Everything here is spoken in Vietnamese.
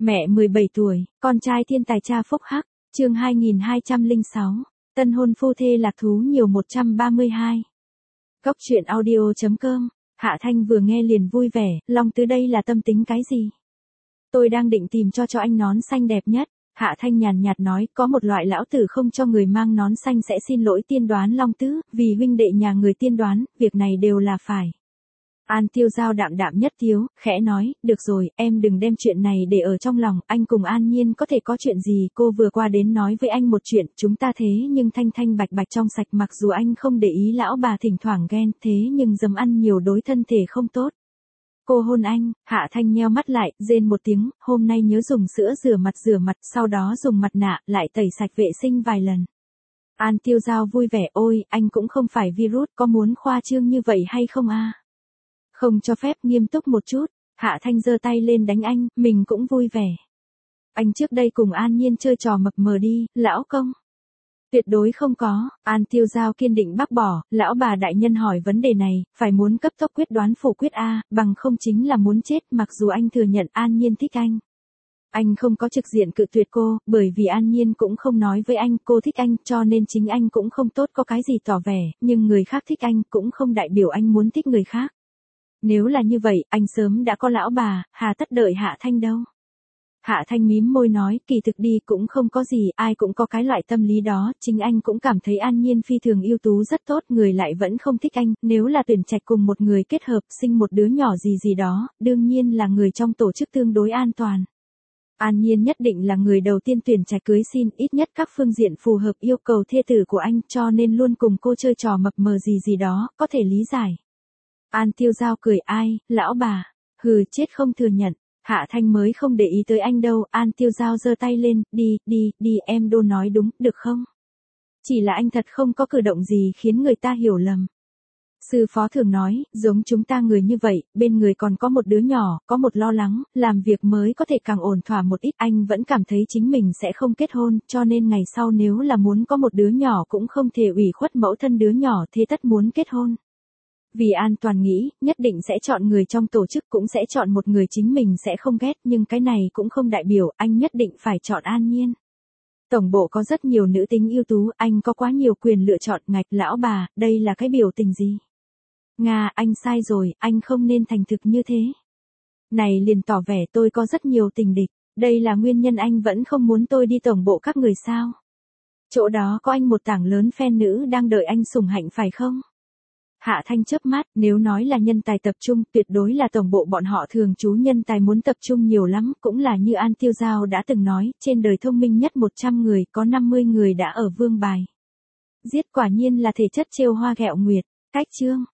Mẹ 17 tuổi, con trai thiên tài cha phúc hắc, chương 2206, tân hôn phu thê lạc thú nhiều 132. Góc truyện audio.com, Hạ Thanh vừa nghe liền vui vẻ, Long Tứ đây là tâm tính cái gì? Tôi đang định tìm cho anh nón xanh đẹp nhất. Hạ Thanh nhàn nhạt nói, có một loại lão tử không cho người mang nón xanh sẽ xin lỗi tiên đoán Long Tứ, vì huynh đệ nhà người tiên đoán, việc này đều là phải. An Tiêu Giao đạm đạm nhất thiếu, khẽ nói, được rồi, em đừng đem chuyện này để ở trong lòng, anh cùng An Nhiên có thể có chuyện gì, cô vừa qua đến nói với anh một chuyện, chúng ta thế nhưng thanh thanh bạch bạch trong sạch, mặc dù anh không để ý lão bà thỉnh thoảng ghen, thế nhưng dầm ăn nhiều đối thân thể không tốt. Cô hôn anh, Hạ Thanh nheo mắt lại, rên một tiếng, hôm nay nhớ dùng sữa rửa mặt, sau đó dùng mặt nạ, lại tẩy sạch vệ sinh vài lần. An Tiêu Giao vui vẻ, ôi, anh cũng không phải virus, có muốn khoa trương như vậy hay không a? Không cho phép, nghiêm túc một chút. Hạ Thanh giơ tay lên đánh anh, mình cũng vui vẻ. Anh trước đây cùng An Nhiên chơi trò mập mờ đi, lão công. Tuyệt đối không có, An Tiêu Giao kiên định bác bỏ, lão bà đại nhân hỏi vấn đề này, phải muốn cấp tốc quyết đoán phủ quyết A, bằng không chính là muốn chết, mặc dù anh thừa nhận An Nhiên thích anh. Anh không có trực diện cự tuyệt cô, bởi vì An Nhiên cũng không nói với anh cô thích anh, cho nên chính anh cũng không tốt có cái gì tỏ vẻ, nhưng người khác thích anh cũng không đại biểu anh muốn thích người khác. Nếu là như vậy, anh sớm đã có lão bà, hà tất đợi Hạ Thanh đâu. Hạ Thanh mím môi nói, kỳ thực đi cũng không có gì, ai cũng có cái loại tâm lý đó, chính anh cũng cảm thấy An Nhiên phi thường ưu tú rất tốt, người lại vẫn không thích anh, nếu là tuyển trạch cùng một người kết hợp, sinh một đứa nhỏ gì đó, đương nhiên là người trong tổ chức tương đối an toàn. An Nhiên nhất định là người đầu tiên tuyển trạch cưới xin, ít nhất các phương diện phù hợp yêu cầu thê tử của anh, cho nên luôn cùng cô chơi trò mập mờ gì đó, có thể lý giải. An Tiêu Giao cười, ai, lão bà, hừ, chết không thừa nhận. Hạ Thanh mới không để ý tới anh đâu, An Tiêu Giao giơ tay lên, đi, em đô nói đúng, được không? Chỉ là anh thật không có cử động gì khiến người ta hiểu lầm. Sư phó thường nói, giống chúng ta người như vậy, bên người còn có một đứa nhỏ, có một lo lắng, làm việc mới có thể càng ổn thỏa một ít, anh vẫn cảm thấy chính mình sẽ không kết hôn, cho nên ngày sau nếu là muốn có một đứa nhỏ cũng không thể ủy khuất mẫu thân đứa nhỏ, thế tất muốn kết hôn. Vì an toàn nghĩ, nhất định sẽ chọn người trong tổ chức, cũng sẽ chọn một người chính mình sẽ không ghét, nhưng cái này cũng không đại biểu anh nhất định phải chọn An Nhiên. Tổng bộ có rất nhiều nữ tính ưu tú, anh có quá nhiều quyền lựa chọn, ngạch lão bà, đây là cái biểu tình gì? Nga, anh sai rồi, anh không nên thành thực như thế. Này liền tỏ vẻ tôi có rất nhiều tình địch, đây là nguyên nhân anh vẫn không muốn tôi đi tổng bộ các người sao? Chỗ đó có anh một tảng lớn fan nữ đang đợi anh sủng hạnh phải không? Hạ Thanh chớp mắt, nếu nói là nhân tài tập trung, tuyệt đối là tổng bộ bọn họ thường trú nhân tài muốn tập trung nhiều lắm, cũng là như An Tiêu Giao đã từng nói, trên đời thông minh nhất 100 người, có 50 người đã ở vương bài. Giết quả nhiên là thể chất trêu hoa ghẹo nguyệt, cách chương.